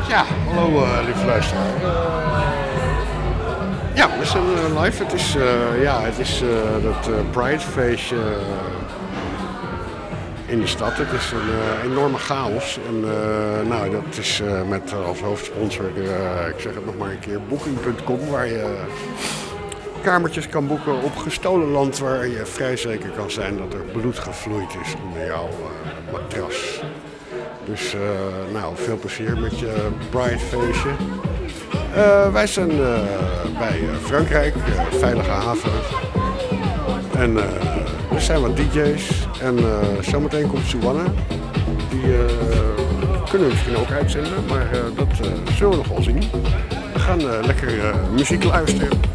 Ja, hallo lieve luisteraar. Ja, we zijn live. Het is dat Pride-feestje in de stad. Het is een enorme chaos. En dat is met als hoofdsponsor, ik zeg het nog maar een keer, Booking.com, waar je kamertjes kan boeken op gestolen land, waar je vrij zeker kan zijn dat er bloed gevloeid is onder jouw matras. Dus veel plezier met je Pride-feestje. Wij zijn bij Frankrijk, veilige haven. En er zijn wat DJ's. En zometeen komt Suwanne. Die kunnen we misschien ook uitzenden, maar dat zullen we nog wel zien. We gaan lekker muziek luisteren.